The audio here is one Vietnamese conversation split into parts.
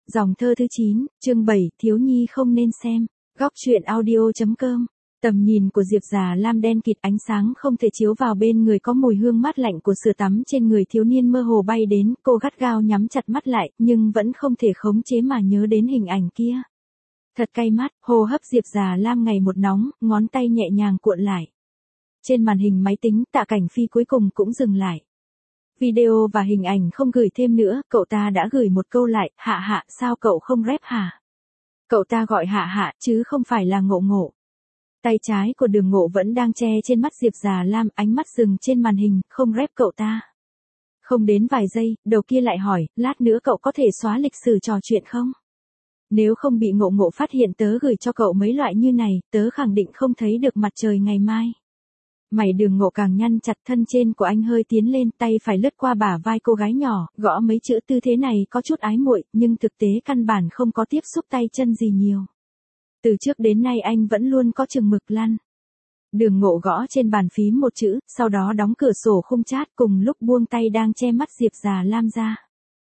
Dòng thơ thứ 9, chương 7, thiếu nhi không nên xem. Góc truyện audio.com. Tầm nhìn của Diệp Già Lam đen kịt, ánh sáng không thể chiếu vào bên người, có mùi hương mát lạnh của sữa tắm trên người thiếu niên mơ hồ bay đến, cô gắt gao nhắm chặt mắt lại, nhưng vẫn không thể khống chế mà nhớ đến hình ảnh kia. Thật cay mắt, hô hấp Diệp Già Lam ngày một nóng, ngón tay nhẹ nhàng cuộn lại. Trên màn hình máy tính, Tạ Cảnh Phi cuối cùng cũng dừng lại. Video và hình ảnh không gửi thêm nữa, cậu ta đã gửi một câu lại, Hạ Hạ, sao cậu không rep hả? Cậu ta gọi Hạ Hạ, chứ không phải là Ngộ Ngộ. Tay trái của Đường Ngộ vẫn đang che trên mắt Diệp Già Lam, ánh mắt dừng trên màn hình, không rep cậu ta. Không đến vài giây, đầu kia lại hỏi, lát nữa cậu có thể xóa lịch sử trò chuyện không? Nếu không bị Ngộ Ngộ phát hiện tớ gửi cho cậu mấy loại như này, tớ khẳng định không thấy được mặt trời ngày mai. Mày Đường Ngộ càng nhăn chặt, thân trên của anh hơi tiến lên, tay phải lướt qua bả vai cô gái nhỏ, gõ mấy chữ tư thế này có chút ái muội, nhưng thực tế căn bản không có tiếp xúc tay chân gì nhiều. Từ trước đến nay anh vẫn luôn có chừng mực lăn. Đường Ngộ gõ trên bàn phím một chữ, sau đó đóng cửa sổ khung chat, cùng lúc buông tay đang che mắt Diệp Già Lam ra.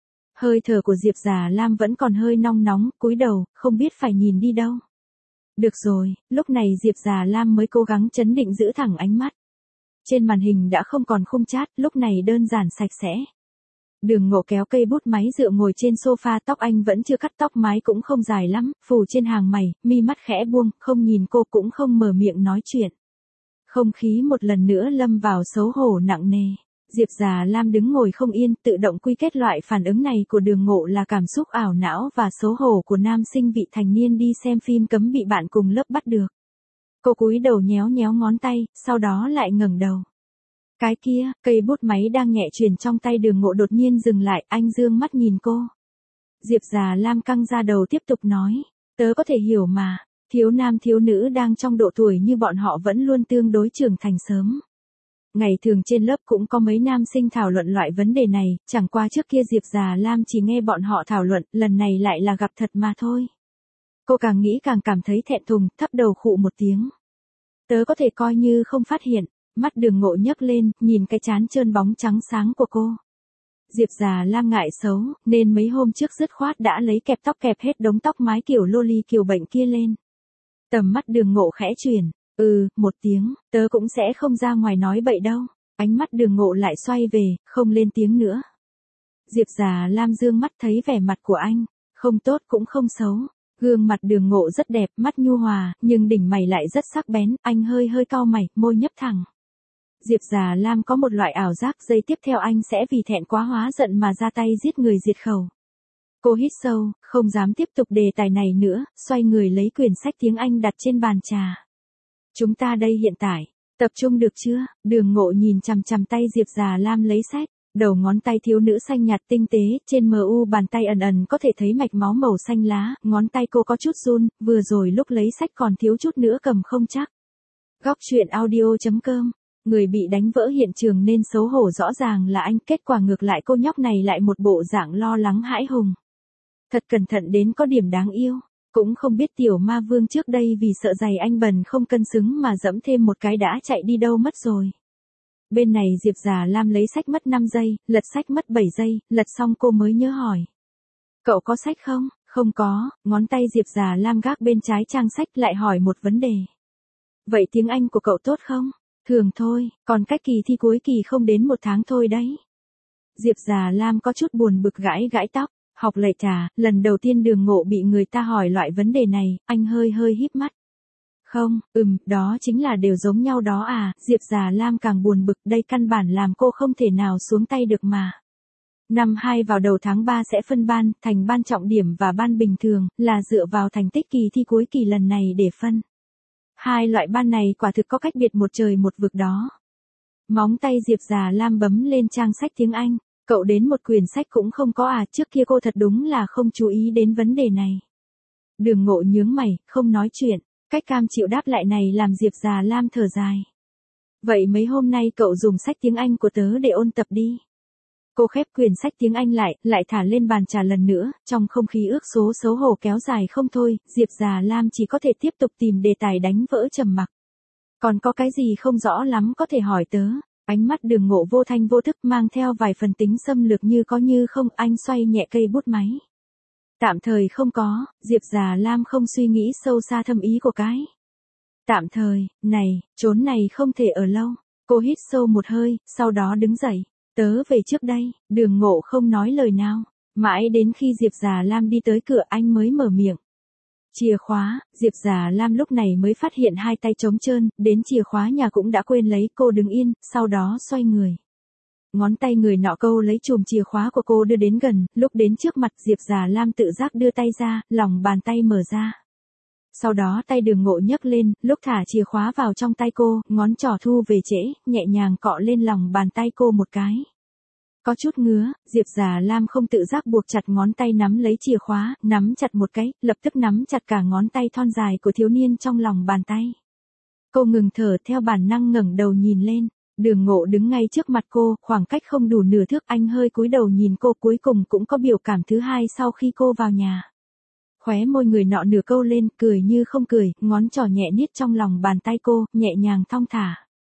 Hơi thở của Diệp Già Lam vẫn còn hơi nong nóng, cúi đầu, không biết phải nhìn đi đâu. Được rồi, lúc này Diệp Già Lam mới cố gắng trấn định giữ thẳng ánh mắt. Trên màn hình đã không còn khung chat, lúc này đơn giản sạch sẽ. Đường Ngộ kéo cây bút máy dựa ngồi trên sofa, tóc anh vẫn chưa cắt, tóc mái cũng không dài lắm, phủ trên hàng mày, mi mắt khẽ buông, không nhìn cô cũng không mở miệng nói chuyện. Không khí một lần nữa lâm vào xấu hổ nặng nề. Diệp Già Lam đứng ngồi không yên, tự động quy kết loại phản ứng này của Đường Ngộ là cảm xúc ảo não và xấu hổ của nam sinh vị thành niên đi xem phim cấm bị bạn cùng lớp bắt được. Cô cúi đầu nhéo nhéo ngón tay, sau đó lại ngẩng đầu. Cái kia, cây bút máy đang nhẹ chuyển trong tay Đường Ngộ đột nhiên dừng lại, anh dương mắt nhìn cô. Diệp Già Lam căng ra đầu tiếp tục nói, tớ có thể hiểu mà, thiếu nam thiếu nữ đang trong độ tuổi như bọn họ vẫn luôn tương đối trưởng thành sớm. Ngày thường trên lớp cũng có mấy nam sinh thảo luận loại vấn đề này, chẳng qua trước kia Diệp Già Lam chỉ nghe bọn họ thảo luận, lần này lại là gặp thật mà thôi. Cô càng nghĩ càng cảm thấy thẹn thùng, thấp đầu khụ một tiếng. Tớ có thể coi như không phát hiện. Mắt Đường Ngộ nhấc lên, nhìn cái trán trơn bóng trắng sáng của cô. Diệp Già Lam ngại xấu, nên mấy hôm trước dứt khoát đã lấy kẹp tóc kẹp hết đống tóc mái kiểu loli kiểu bệnh kia lên. Tầm mắt Đường Ngộ khẽ chuyển, một tiếng, tớ cũng sẽ không ra ngoài nói bậy đâu. Ánh mắt Đường Ngộ lại xoay về, không lên tiếng nữa. Diệp Già Lam dương mắt thấy vẻ mặt của anh, không tốt cũng không xấu. Gương mặt Đường Ngộ rất đẹp, mắt nhu hòa, nhưng đỉnh mày lại rất sắc bén, anh hơi cau mày, môi nhấp thẳng. Diệp Già Lam có một loại ảo giác giây tiếp theo anh sẽ vì thẹn quá hóa giận mà ra tay giết người diệt khẩu. Cô hít sâu, không dám tiếp tục đề tài này nữa, xoay người lấy quyển sách tiếng Anh đặt trên bàn trà. Chúng ta đây hiện tại, tập trung được chưa? Đường Ngộ nhìn chằm chằm tay Diệp Già Lam lấy sách, đầu ngón tay thiếu nữ xanh nhạt tinh tế, trên mu bàn tay ẩn ẩn có thể thấy mạch máu màu xanh lá, ngón tay cô có chút run, vừa rồi lúc lấy sách còn thiếu chút nữa cầm không chắc. Góc truyện audio.com. Người bị đánh vỡ hiện trường nên xấu hổ rõ ràng là anh, kết quả ngược lại cô nhóc này lại một bộ dạng lo lắng hãi hùng. Thật cẩn thận đến có điểm đáng yêu, cũng không biết tiểu ma vương trước đây vì sợ giày anh bần không cân xứng mà dẫm thêm một cái đã chạy đi đâu mất rồi. Bên này Diệp Già Lam lấy sách mất 5 giây, lật sách mất 7 giây, lật xong cô mới nhớ hỏi. Cậu có sách không? Không có, ngón tay Diệp Già Lam gác bên trái trang sách lại hỏi một vấn đề. Vậy tiếng Anh của cậu tốt không? Thường thôi, còn cách kỳ thi cuối kỳ không đến 1 tháng thôi đấy. Diệp Già Lam có chút buồn bực gãi tóc, học lệ trà, lần đầu tiên Đường Ngộ bị người ta hỏi loại vấn đề này, anh hơi híp mắt. Không, đó chính là đều giống nhau đó à, Diệp Già Lam càng buồn bực, đây căn bản làm cô không thể nào xuống tay được mà. Năm 2 vào đầu tháng 3 sẽ phân ban, thành ban trọng điểm và ban bình thường, là dựa vào thành tích kỳ thi cuối kỳ lần này để phân. Hai loại ban này quả thực có cách biệt một trời một vực đó. Móng tay Diệp Già Lam bấm lên trang sách tiếng Anh, cậu đến một quyển sách cũng không có à, trước kia cô thật đúng là không chú ý đến vấn đề này. Đường Ngộ nhướng mày, không nói chuyện, cách cam chịu đáp lại này làm Diệp Già Lam thở dài. Vậy mấy hôm nay cậu dùng sách tiếng Anh của tớ để ôn tập đi. Cô khép quyển sách tiếng Anh lại thả lên bàn trà lần nữa, trong không khí ước số xấu hổ kéo dài không thôi, Diệp Già Lam chỉ có thể tiếp tục tìm đề tài đánh vỡ trầm mặc. Còn có cái gì không rõ lắm có thể hỏi tớ? Ánh mắt Đường Ngộ vô thanh vô thức mang theo vài phần tính xâm lược như có như không, anh xoay nhẹ cây bút máy. Tạm thời không có, Diệp Già Lam không suy nghĩ sâu xa thâm ý của cái. Tạm thời, này, chốn này không thể ở lâu. Cô hít sâu một hơi, sau đó đứng dậy. Tớ về trước đây, Đường Ngộ không nói lời nào. Mãi đến khi Diệp Già Lam đi tới cửa anh mới mở miệng. Chìa khóa, Diệp Già Lam lúc này mới phát hiện hai tay trống trơn, đến chìa khóa nhà cũng đã quên lấy. Cô đứng yên, sau đó xoay người. Ngón tay người nọ câu lấy chùm chìa khóa của cô đưa đến gần, lúc đến trước mặt Diệp Già Lam tự giác đưa tay ra, lòng bàn tay mở ra. Sau đó tay Đường Ngộ nhấc lên, lúc thả chìa khóa vào trong tay cô, ngón trỏ thu về trễ, nhẹ nhàng cọ lên lòng bàn tay cô một cái. Có chút ngứa, Diệp Già Lam không tự giác buộc chặt ngón tay nắm lấy chìa khóa, nắm chặt một cái, lập tức nắm chặt cả ngón tay thon dài của thiếu niên trong lòng bàn tay. Cô ngừng thở theo bản năng ngẩng đầu nhìn lên. Đường Ngộ đứng ngay trước mặt cô, khoảng cách không đủ nửa thước, anh hơi cúi đầu nhìn cô, cuối cùng cũng có biểu cảm thứ hai sau khi cô vào nhà. Khóe môi người nọ nửa câu lên, cười như không cười, ngón trỏ nhẹ niết trong lòng bàn tay cô, nhẹ nhàng thong thả.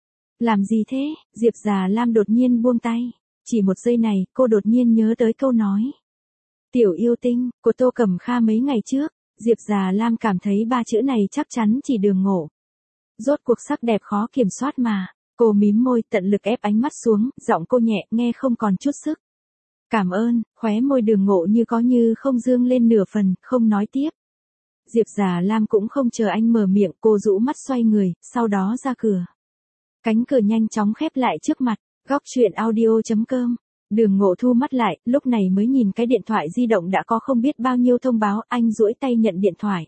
Làm gì thế? Diệp Già Lam đột nhiên buông tay. Chỉ một giây này, cô đột nhiên nhớ tới câu nói. Tiểu yêu tinh, của Tô Cẩm Kha mấy ngày trước. Diệp Già Lam cảm thấy ba chữ này chắc chắn chỉ Đường Ngộ. Rốt cuộc sắc đẹp khó kiểm soát mà. Cô mím môi, tận lực ép ánh mắt xuống, giọng cô nhẹ, nghe không còn chút sức. Cảm ơn, khóe môi Đường Ngộ như có như không dương lên nửa phần, không nói tiếp. Diệp Già Lam cũng không chờ anh mở miệng, cô rũ mắt xoay người, sau đó ra cửa. Cánh cửa nhanh chóng khép lại trước mặt, góc truyện audio.com. Đường Ngộ thu mắt lại, lúc này mới nhìn cái điện thoại di động đã có không biết bao nhiêu thông báo, anh duỗi tay nhận điện thoại.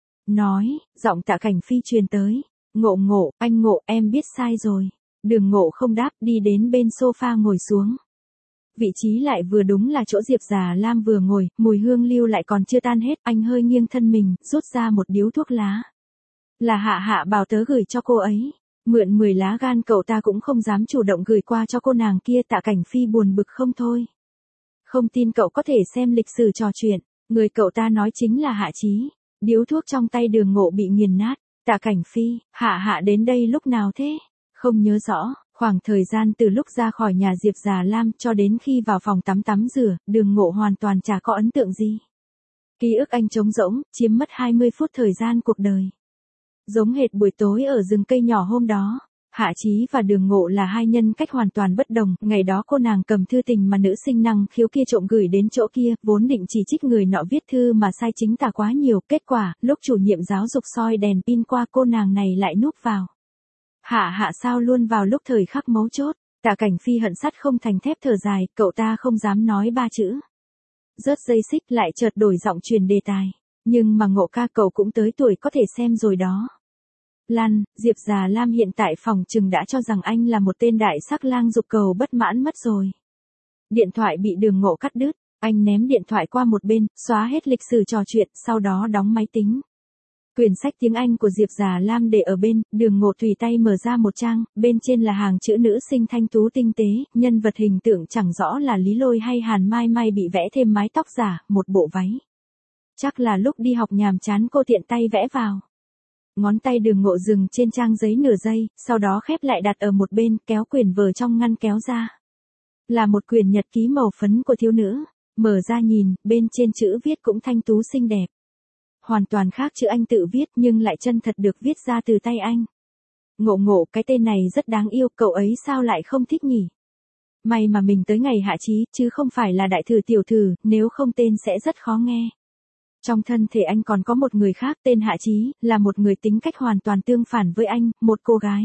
Nói, giọng Tạ Cảnh Phi truyền tới. Ngộ, anh Ngộ, em biết sai rồi. Đường Ngộ không đáp, đi đến bên sofa ngồi xuống. Vị trí lại vừa đúng là chỗ Diệp Già Lam vừa ngồi, mùi hương lưu lại còn chưa tan hết, anh hơi nghiêng thân mình, rút ra một điếu thuốc lá. Là Hạ Hạ bảo tớ gửi cho cô ấy. Mượn 10 lá gan cậu ta cũng không dám chủ động gửi qua cho cô nàng kia. Tạ Cảnh Phi buồn bực không thôi. Không tin cậu có thể xem lịch sử trò chuyện, người cậu ta nói chính là Hạ Chí. Điếu thuốc trong tay Đường Ngộ bị nghiền nát. Tạ Cảnh Phi, Hạ đến đây lúc nào thế? Không nhớ rõ, khoảng thời gian từ lúc ra khỏi nhà Diệp Già Lam cho đến khi vào phòng tắm rửa, Đường Ngộ hoàn toàn chả có ấn tượng gì. Ký ức anh trống rỗng, chiếm mất 20 phút thời gian cuộc đời. Giống hệt buổi tối ở rừng cây nhỏ hôm đó. Hạ Chí và Đường Ngộ là hai nhân cách hoàn toàn bất đồng, ngày đó cô nàng cầm thư tình mà nữ sinh năng khiếu kia trộm gửi đến chỗ kia, vốn định chỉ trích người nọ viết thư mà sai chính tả quá nhiều, kết quả, lúc chủ nhiệm giáo dục soi đèn pin qua cô nàng này lại núp vào. Hạ sao luôn vào lúc thời khắc mấu chốt. Tạ Cảnh Phi hận sắt không thành thép thở dài, cậu ta không dám nói ba chữ. Rớt dây xích lại chợt đổi giọng truyền đề tài. Nhưng mà Ngộ ca cậu cũng tới tuổi có thể xem rồi đó. Lan, Diệp Già Lam hiện tại phòng trừng đã cho rằng anh là một tên đại sắc lang dục cầu bất mãn mất rồi. Điện thoại bị Đường Ngộ cắt đứt, anh ném điện thoại qua một bên, xóa hết lịch sử trò chuyện, sau đó đóng máy tính. Quyển sách tiếng Anh của Diệp Già Lam để ở bên, Đường Ngộ tùy tay mở ra một trang, bên trên là hàng chữ nữ sinh thanh tú tinh tế, nhân vật hình tượng chẳng rõ là Lý Lôi hay Hàn Mai Mai bị vẽ thêm mái tóc giả, một bộ váy. Chắc là lúc đi học nhàm chán cô tiện tay vẽ vào. Ngón tay Đường Ngộ dừng trên trang giấy nửa giây, sau đó khép lại đặt ở một bên, kéo quyển vở trong ngăn kéo ra. Là một quyển nhật ký màu phấn của thiếu nữ, mở ra nhìn, bên trên chữ viết cũng thanh tú xinh đẹp. Hoàn toàn khác chữ anh tự viết nhưng lại chân thật được viết ra từ tay anh. Ngộ, cái tên này rất đáng yêu, cậu ấy sao lại không thích nhỉ? May mà mình tới ngày Hạ Chí, chứ không phải là đại thử tiểu thử, nếu không tên sẽ rất khó nghe. Trong thân thể anh còn có một người khác tên Hạ Chí, là một người tính cách hoàn toàn tương phản với anh, một cô gái.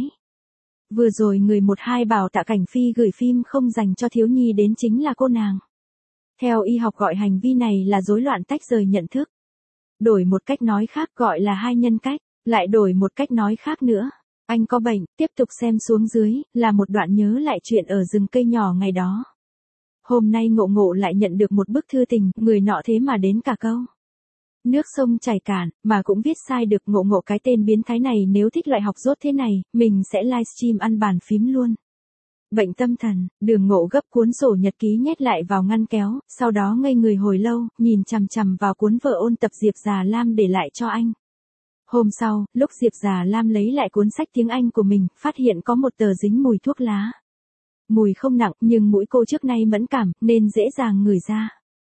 Vừa rồi người 12 bảo Tạ Cảnh Phi gửi phim không dành cho thiếu nhi đến chính là cô nàng. Theo y học gọi hành vi này là rối loạn tách rời nhận thức. Đổi một cách nói khác gọi là hai nhân cách, lại đổi một cách nói khác nữa. Anh có bệnh, tiếp tục xem xuống dưới, là một đoạn nhớ lại chuyện ở rừng cây nhỏ ngày đó. Hôm nay Ngộ lại nhận được một bức thư tình, người nọ thế mà đến cả câu. Nước sông chảy cạn, mà cũng viết sai được. Ngộ cái tên biến thái này nếu thích loại học dốt thế này, mình sẽ livestream ăn bàn phím luôn. Bệnh tâm thần, Đường Ngộ gấp cuốn sổ nhật ký nhét lại vào ngăn kéo, sau đó ngây người hồi lâu, nhìn chằm chằm vào cuốn vở ôn tập Diệp Già Lam để lại cho anh. Hôm sau, lúc Diệp Già Lam lấy lại cuốn sách tiếng Anh của mình, phát hiện có một tờ dính mùi thuốc lá. Mùi không nặng, nhưng mũi cô trước nay mẫn cảm, nên dễ dàng ngửi ra.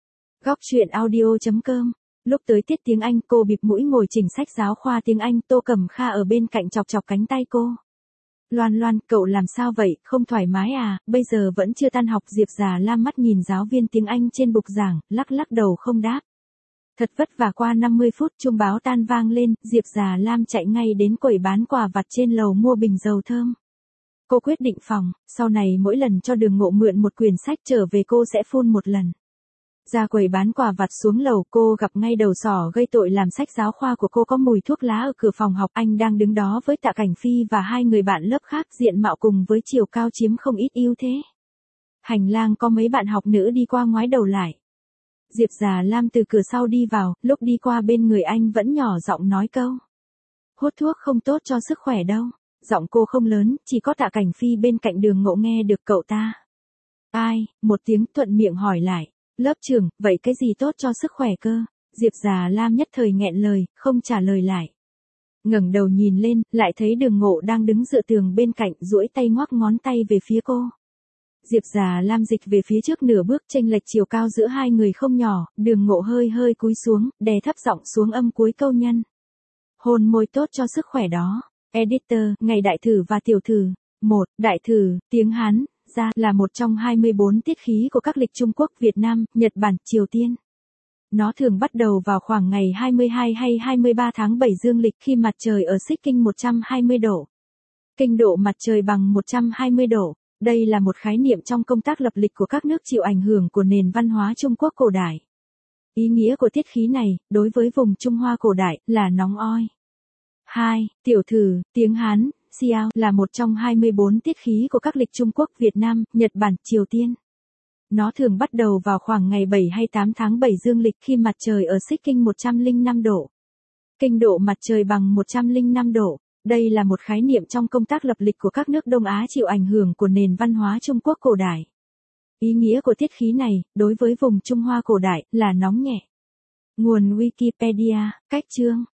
Góc truyện audio.com. Lúc tới tiết tiếng Anh, cô bịt mũi ngồi chỉnh sách giáo khoa tiếng Anh, Tô Cẩm Kha ở bên cạnh chọc chọc cánh tay cô. Loan Loan, cậu làm sao vậy, không thoải mái à, bây giờ vẫn chưa tan học. Diệp Già Lam mắt nhìn giáo viên tiếng Anh trên bục giảng, lắc lắc đầu không đáp. Thật vất vả qua 50 phút, chuông báo tan vang lên, Diệp Già Lam chạy ngay đến quầy bán quà vặt trên lầu mua bình dầu thơm. Cô quyết định phòng, sau này mỗi lần cho Đường Ngộ mượn một quyển sách trở về cô sẽ phun một lần. Ra quầy bán quà vặt xuống lầu, cô gặp ngay đầu sỏ gây tội làm sách giáo khoa của cô có mùi thuốc lá ở cửa phòng học. Anh đang đứng đó với Tạ Cảnh Phi và hai người bạn lớp khác, diện mạo cùng với chiều cao chiếm không ít ưu thế. Hành lang có mấy bạn học nữ đi qua ngoái đầu lại. Diệp Già Lam từ cửa sau đi vào, lúc đi qua bên người anh vẫn nhỏ giọng nói câu. Hút thuốc không tốt cho sức khỏe đâu. Giọng cô không lớn, chỉ có Tạ Cảnh Phi bên cạnh Đường Ngộ nghe được. Cậu ta. Ai, một tiếng thuận miệng hỏi lại. Lớp trưởng, vậy cái gì tốt cho sức khỏe cơ? Diệp Già Lam nhất thời nghẹn lời, không trả lời lại. Ngẩng đầu nhìn lên, lại thấy Đường Ngộ đang đứng dựa tường bên cạnh, duỗi tay ngoắc ngón tay về phía cô. Diệp Già Lam dịch về phía trước nửa bước, chênh lệch chiều cao giữa hai người không nhỏ, Đường Ngộ hơi hơi cúi xuống, đè thấp giọng xuống âm cuối câu nhân. Hôn môi tốt cho sức khỏe đó. Editor, ngày đại thử và tiểu thử. 1. Đại thử, tiếng Hán, ra là một trong 24 tiết khí của các lịch Trung Quốc, Việt Nam, Nhật Bản, Triều Tiên. Nó thường bắt đầu vào khoảng ngày 22 hay 23 tháng 7 dương lịch khi mặt trời ở xích kinh 120 độ. Kinh độ mặt trời bằng 120 độ. Đây là một khái niệm trong công tác lập lịch của các nước chịu ảnh hưởng của nền văn hóa Trung Quốc cổ đại. Ý nghĩa của tiết khí này, đối với vùng Trung Hoa cổ đại, là nóng oi. 2. Tiểu thử, tiếng Hán, Xiao là một trong 24 tiết khí của các lịch Trung Quốc, Việt Nam, Nhật Bản, Triều Tiên. Nó thường bắt đầu vào khoảng ngày 7 hay 8 tháng 7 dương lịch khi mặt trời ở xích kinh 105 độ. Kinh độ mặt trời bằng 105 độ. Đây là một khái niệm trong công tác lập lịch của các nước Đông Á chịu ảnh hưởng của nền văn hóa Trung Quốc cổ đại. Ý nghĩa của tiết khí này, đối với vùng Trung Hoa cổ đại, là nóng nhẹ. Nguồn Wikipedia, cách chương.